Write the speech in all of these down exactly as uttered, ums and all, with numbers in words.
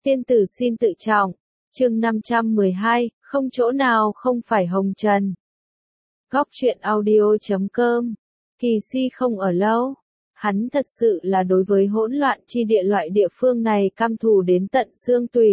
Tiên tử xin tự trọng. Chương năm trăm mười hai, không chỗ nào không phải hồng trần. Góc truyện audio chấm com. Kỳ Si không ở lâu. Hắn thật sự là đối với hỗn loạn chi địa loại địa phương này căm thù đến tận xương tủy.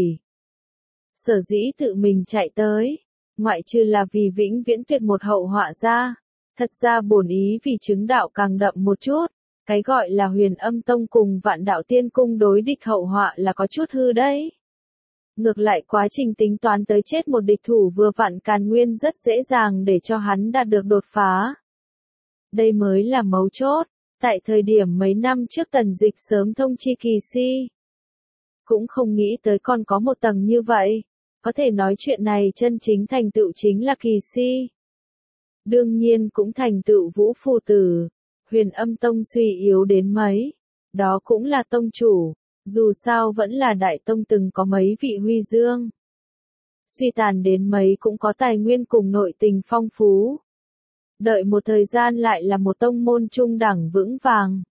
Sở dĩ tự mình chạy tới, ngoại trừ là vì vĩnh viễn tuyệt một hậu họa ra, thật ra bổn ý vì chứng đạo càng đậm một chút, cái gọi là Huyền Âm Tông cùng Vạn Đạo Tiên Cung đối địch hậu họa là có chút hư đấy. Ngược lại quá trình tính toán tới chết một địch thủ vừa vặn càn nguyên rất dễ dàng để cho hắn đạt được đột phá. Đây mới là mấu chốt, tại thời điểm mấy năm trước Tần Dịch sớm thông chi Kỳ Si. Cũng không nghĩ tới còn có một tầng như vậy, có thể nói chuyện này chân chính thành tựu chính là Kỳ Si. Đương nhiên cũng thành tựu Vũ Phù Tử, Huyền Âm Tông suy yếu đến mấy, đó cũng là tông chủ. Dù sao vẫn là đại tông từng có mấy vị huy dương. Suy tàn đến mấy cũng có tài nguyên cùng nội tình phong phú. Đợi một thời gian lại là một tông môn trung đẳng vững vàng.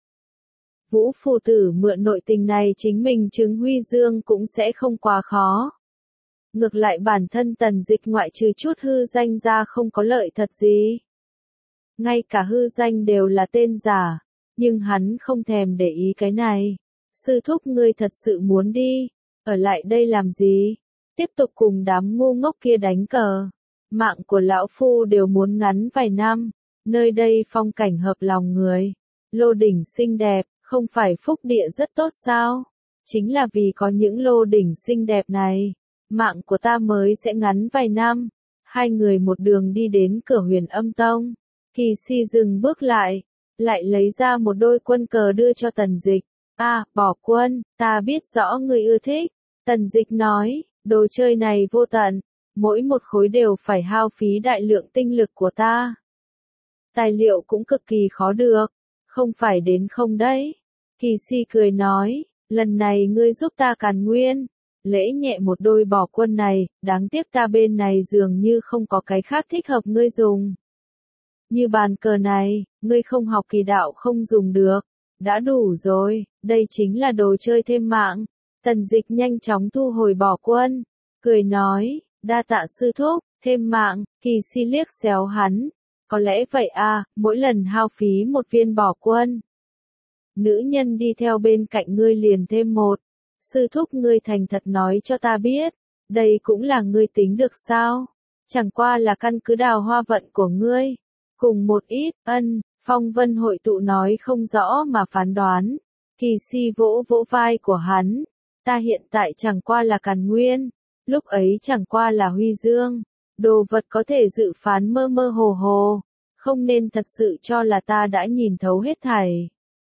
Vũ Phù Tử mượn nội tình này chính mình chứng huy dương cũng sẽ không quá khó. Ngược lại bản thân Tần Dịch ngoại trừ chút hư danh ra không có lợi thật gì. Ngay cả hư danh đều là tên giả, nhưng hắn không thèm để ý cái này. Sư thúc ngươi thật sự muốn đi, ở lại đây làm gì? Tiếp tục cùng đám ngu ngốc kia đánh cờ. Mạng của lão phu đều muốn ngắn vài năm, nơi đây phong cảnh hợp lòng người. Lô đỉnh xinh đẹp, không phải phúc địa rất tốt sao? Chính là vì có những lô đỉnh xinh đẹp này, mạng của ta mới sẽ ngắn vài năm. Hai người một đường đi đến cửa Huyền Âm Tông. Kỳ Si dừng bước lại, lại lấy ra một đôi quân cờ đưa cho Tần Dịch. À, bỏ quân, ta biết rõ người ưa thích. Tần Dịch nói, đồ chơi này vô tận, mỗi một khối đều phải hao phí đại lượng tinh lực của ta. Tài liệu cũng cực kỳ khó được, không phải đến không đấy. Kỳ Si cười nói, lần này ngươi giúp ta càn nguyên, lễ nhẹ một đôi bỏ quân này, đáng tiếc ta bên này dường như không có cái khác thích hợp ngươi dùng. Như bàn cờ này, ngươi không học kỳ đạo không dùng được. Đã đủ rồi, đây chính là đồ chơi thêm mạng. Tần Dịch nhanh chóng thu hồi bỏ quân, cười nói, đa tạ sư thúc, thêm mạng. Kỳ Si liếc xéo hắn, có lẽ vậy à, mỗi lần hao phí một viên bỏ quân. Nữ nhân đi theo bên cạnh ngươi liền thêm một. Sư thúc ngươi thành thật nói cho ta biết, đây cũng là ngươi tính được sao? Chẳng qua là căn cứ đào hoa vận của ngươi, cùng một ít, ân. Phong vân hội tụ nói không rõ mà phán đoán. Kỳ Si vỗ vỗ vai của hắn. Ta hiện tại chẳng qua là càn nguyên. Lúc ấy chẳng qua là huy dương. Đồ vật có thể dự phán mơ mơ hồ hồ. Không nên thật sự cho là ta đã nhìn thấu hết thảy.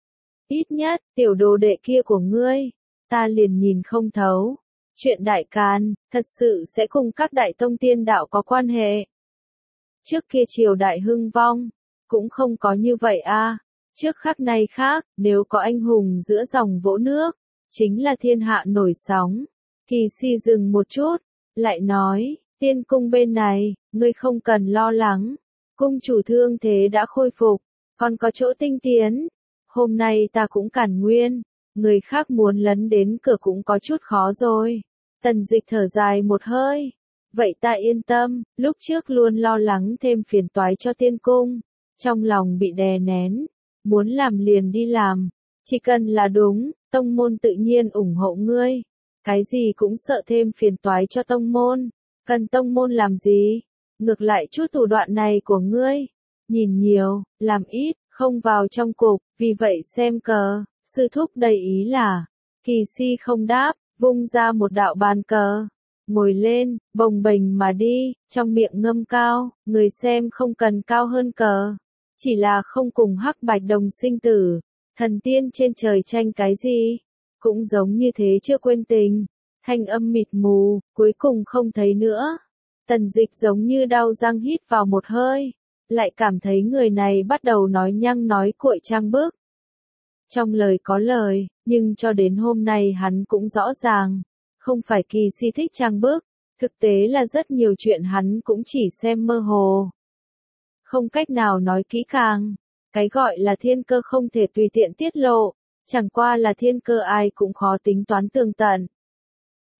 Ít nhất, tiểu đồ đệ kia của ngươi, ta liền nhìn không thấu. Chuyện đại càn, thật sự sẽ cùng các đại tông tiên đạo có quan hệ. Trước kia triều đại hưng vong. Cũng không có như vậy a. Trước khắc này khác, nếu có anh hùng giữa dòng vỗ nước, chính là thiên hạ nổi sóng. Kỳ Si dừng một chút, lại nói, tiên cung bên này, ngươi không cần lo lắng. Cung chủ thương thế đã khôi phục, còn có chỗ tinh tiến. Hôm nay ta cũng càn nguyên, người khác muốn lấn đến cửa cũng có chút khó rồi. Tần Dịch thở dài một hơi. Vậy ta yên tâm, lúc trước luôn lo lắng thêm phiền toái cho tiên cung. Trong lòng bị đè nén, muốn làm liền đi làm, chỉ cần là đúng, tông môn tự nhiên ủng hộ ngươi. Cái gì cũng sợ thêm phiền toái cho tông môn, cần tông môn làm gì? Ngược lại chút thủ đoạn này của ngươi, nhìn nhiều, làm ít, không vào trong cục, vì vậy xem cờ, sư thúc đầy ý là, Kỳ Si không đáp, vung ra một đạo bàn cờ. Ngồi lên, bồng bềnh mà đi, trong miệng ngâm cao, người xem không cần cao hơn cờ. Chỉ là không cùng hắc bạch đồng sinh tử, thần tiên trên trời tranh cái gì, cũng giống như thế chưa quên tình, thanh âm mịt mù, cuối cùng không thấy nữa. Tần Dịch giống như đau răng hít vào một hơi, lại cảm thấy người này bắt đầu nói nhăng nói cuội trang bức. Trong lời có lời, nhưng cho đến hôm nay hắn cũng rõ ràng, không phải Kỳ Si thích trang bức, thực tế là rất nhiều chuyện hắn cũng chỉ xem mơ hồ. Không cách nào nói kỹ càng, cái gọi là thiên cơ không thể tùy tiện tiết lộ, chẳng qua là thiên cơ ai cũng khó tính toán tường tận.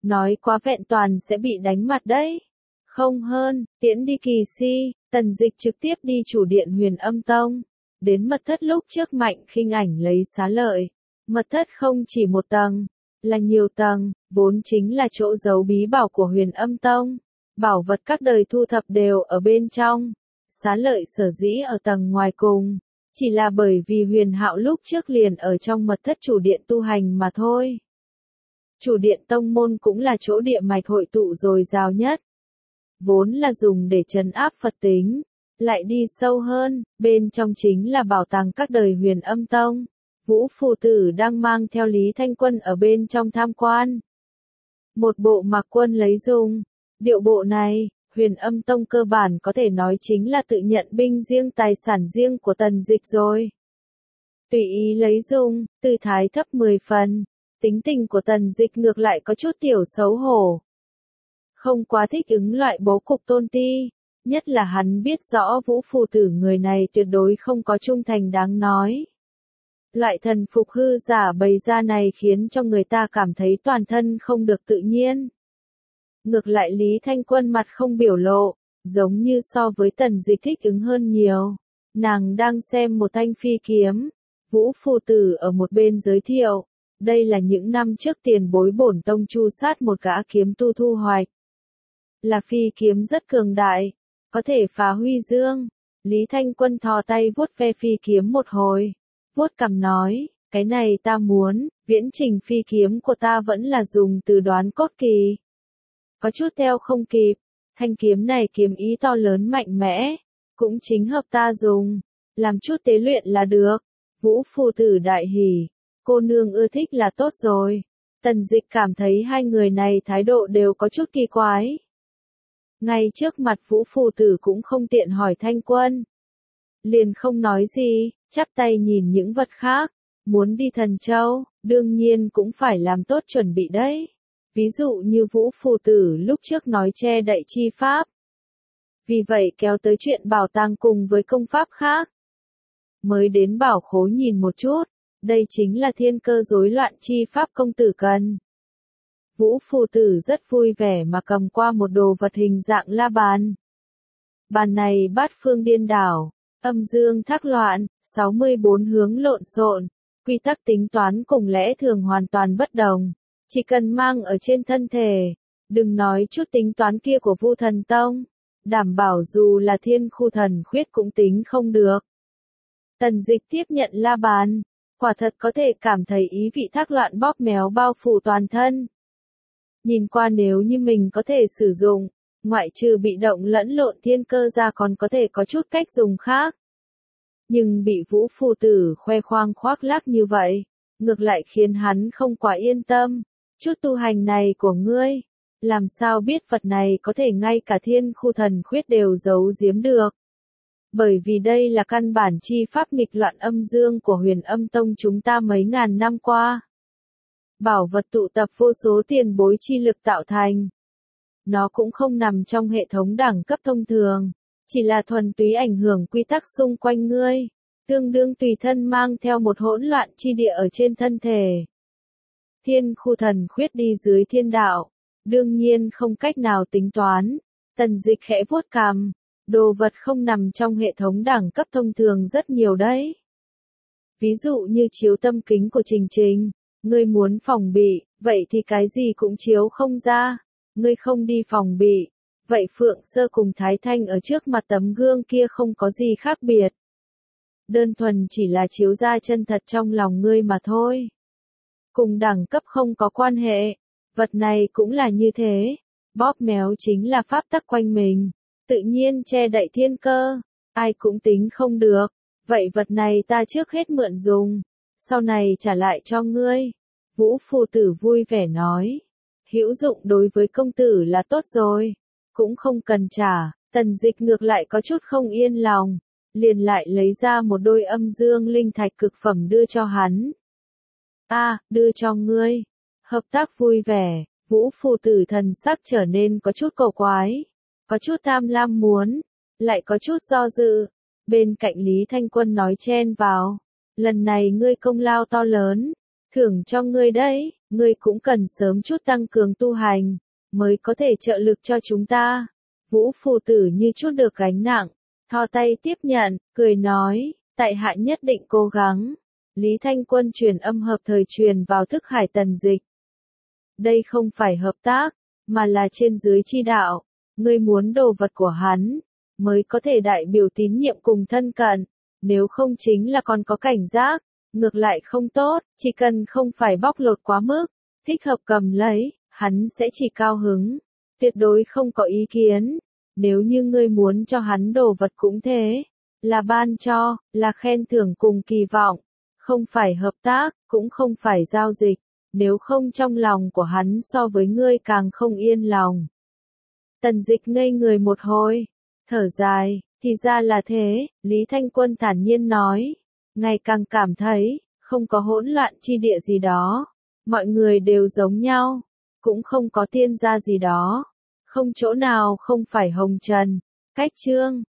Nói quá vẹn toàn sẽ bị đánh mặt đấy. Không hơn, tiễn đi Kỳ Si, Tần Dịch trực tiếp đi chủ điện Huyền Âm Tông. Đến mật thất lúc trước Mạnh Khinh Ảnh lấy xá lợi. Mật thất không chỉ một tầng, là nhiều tầng, vốn chính là chỗ giấu bí bảo của Huyền Âm Tông. Bảo vật các đời thu thập đều ở bên trong. Xá lợi sở dĩ ở tầng ngoài cùng, chỉ là bởi vì Huyền Hạo lúc trước liền ở trong mật thất chủ điện tu hành mà thôi. Chủ điện tông môn cũng là chỗ địa mạch hội tụ dồi dào nhất. Vốn là dùng để trấn áp Phật tính, lại đi sâu hơn, bên trong chính là bảo tàng các đời Huyền Âm Tông. Vũ Phù Tử đang mang theo Lý Thanh Quân ở bên trong tham quan. Một bộ mặc quân lấy dùng. Điệu bộ này, Huyền Âm Tông cơ bản có thể nói chính là tự nhận binh riêng tài sản riêng của Tần Dịch rồi. Tùy ý lấy dùng, tư thái thấp mười phần. Tính tình của Tần Dịch ngược lại có chút tiểu xấu hổ. Không quá thích ứng loại bố cục tôn ti. Nhất là hắn biết rõ Vũ Phù Tử người này tuyệt đối không có trung thành đáng nói. Loại thần phục hư giả bày ra này khiến cho người ta cảm thấy toàn thân không được tự nhiên. Ngược lại Lý Thanh Quân mặt không biểu lộ, giống như so với Tần Dịch thích ứng hơn nhiều. Nàng đang xem một thanh phi kiếm. Vũ Phù Tử ở một bên giới thiệu. Đây là những năm trước tiền bối bổn tông chu sát một gã kiếm tu thu hoạch. Là phi kiếm rất cường đại, có thể phá huy dương. Lý Thanh Quân thò tay vuốt ve phi kiếm một hồi. Vuốt cằm nói, cái này ta muốn, viễn trình phi kiếm của ta vẫn là dùng từ đoán cốt kỳ. Có chút theo không kịp, thanh kiếm này kiếm ý to lớn mạnh mẽ, cũng chính hợp ta dùng, làm chút tế luyện là được. Vũ Phù Tử đại hỉ, cô nương ưa thích là tốt rồi. Tần Dịch cảm thấy hai người này thái độ đều có chút kỳ quái. Ngay trước mặt Vũ Phù Tử cũng không tiện hỏi Thanh Quân. Liền không nói gì, chắp tay nhìn những vật khác. Muốn đi Thần Châu, đương nhiên cũng phải làm tốt chuẩn bị đấy. Ví dụ như Vũ Phù Tử lúc trước nói che đậy chi pháp. Vì vậy kéo tới chuyện bảo tàng cùng với công pháp khác. Mới đến bảo khố nhìn một chút, đây chính là thiên cơ rối loạn chi pháp công tử cần. Vũ Phù Tử rất vui vẻ mà cầm qua một đồ vật hình dạng la bàn. Bàn này bát phương điên đảo, âm dương thác loạn, sáu mươi bốn hướng lộn xộn, quy tắc tính toán cùng lẽ thường hoàn toàn bất đồng. Chỉ cần mang ở trên thân thể, đừng nói chút tính toán kia của Vu Thần Tông, đảm bảo dù là thiên khu thần khuyết cũng tính không được. Tần Dịch tiếp nhận la bàn, quả thật có thể cảm thấy ý vị thác loạn bóp méo bao phủ toàn thân. Nhìn qua nếu như mình có thể sử dụng, ngoại trừ bị động lẫn lộn thiên cơ ra còn có thể có chút cách dùng khác. Nhưng bị Vũ Phù Tử khoe khoang khoác lác như vậy, ngược lại khiến hắn không quá yên tâm. Chút tu hành này của ngươi, làm sao biết vật này có thể ngay cả thiên khu thần khuyết đều giấu giếm được. Bởi vì đây là căn bản chi pháp nghịch loạn âm dương của Huyền Âm Tông chúng ta mấy ngàn năm qua. Bảo vật tụ tập vô số tiền bối chi lực tạo thành. Nó cũng không nằm trong hệ thống đẳng cấp thông thường, chỉ là thuần túy ảnh hưởng quy tắc xung quanh ngươi, tương đương tùy thân mang theo một hỗn loạn chi địa ở trên thân thể. Thiên khu thần khuyết đi dưới thiên đạo, đương nhiên không cách nào tính toán. Tần Dịch khẽ vuốt cằm, đồ vật không nằm trong hệ thống đẳng cấp thông thường rất nhiều đấy. Ví dụ như chiếu tâm kính của Trình Trình, ngươi muốn phòng bị, vậy thì cái gì cũng chiếu không ra. Ngươi không đi phòng bị, vậy Phượng Sơ cùng Thái Thanh ở trước mặt tấm gương kia không có gì khác biệt. Đơn thuần chỉ là chiếu ra chân thật trong lòng ngươi mà thôi. Cùng đẳng cấp không có quan hệ, vật này cũng là như thế. Bóp méo chính là pháp tắc quanh mình, tự nhiên che đậy thiên cơ, ai cũng tính không được. Vậy vật này ta trước hết mượn dùng, sau này trả lại cho ngươi. Vũ Phù Tử vui vẻ nói. Hữu dụng đối với công tử là tốt rồi, cũng không cần trả. Tần Dịch ngược lại có chút không yên lòng, liền lại lấy ra một đôi âm dương linh thạch cực phẩm đưa cho hắn. A, à, đưa cho ngươi. Hợp tác vui vẻ, Vũ Phù Tử thần sắc trở nên có chút cầu quái, có chút tham lam muốn, lại có chút do dự. Bên cạnh Lý Thanh Quân nói chen vào, lần này ngươi công lao to lớn, thưởng cho ngươi đấy. ngươi cũng cần sớm chút tăng cường tu hành, mới có thể trợ lực cho chúng ta. Vũ phụ tử như chút được gánh nặng, thò tay tiếp nhận, cười nói, tại hạ nhất định cố gắng. Lý Thanh Quân truyền âm hợp thời truyền vào thức hải Tần Dịch. Đây không phải hợp tác, mà là trên dưới chi đạo, ngươi muốn đồ vật của hắn, mới có thể đại biểu tín nhiệm cùng thân cận, nếu không chính là còn có cảnh giác, ngược lại không tốt, chỉ cần không phải bóc lột quá mức, thích hợp cầm lấy, hắn sẽ chỉ cao hứng, tuyệt đối không có ý kiến. Nếu như ngươi muốn cho hắn đồ vật cũng thế, là ban cho, là khen thưởng cùng kỳ vọng, không phải hợp tác, cũng không phải giao dịch, nếu không trong lòng của hắn so với ngươi càng không yên lòng. Tần Dịch ngây người một hồi, thở dài, thì ra là thế, Lý Thanh Quân thản nhiên nói, ngày càng cảm thấy, không có hỗn loạn chi địa gì đó, mọi người đều giống nhau, cũng không có tiên gia gì đó, không chỗ nào không phải hồng trần. Cách chương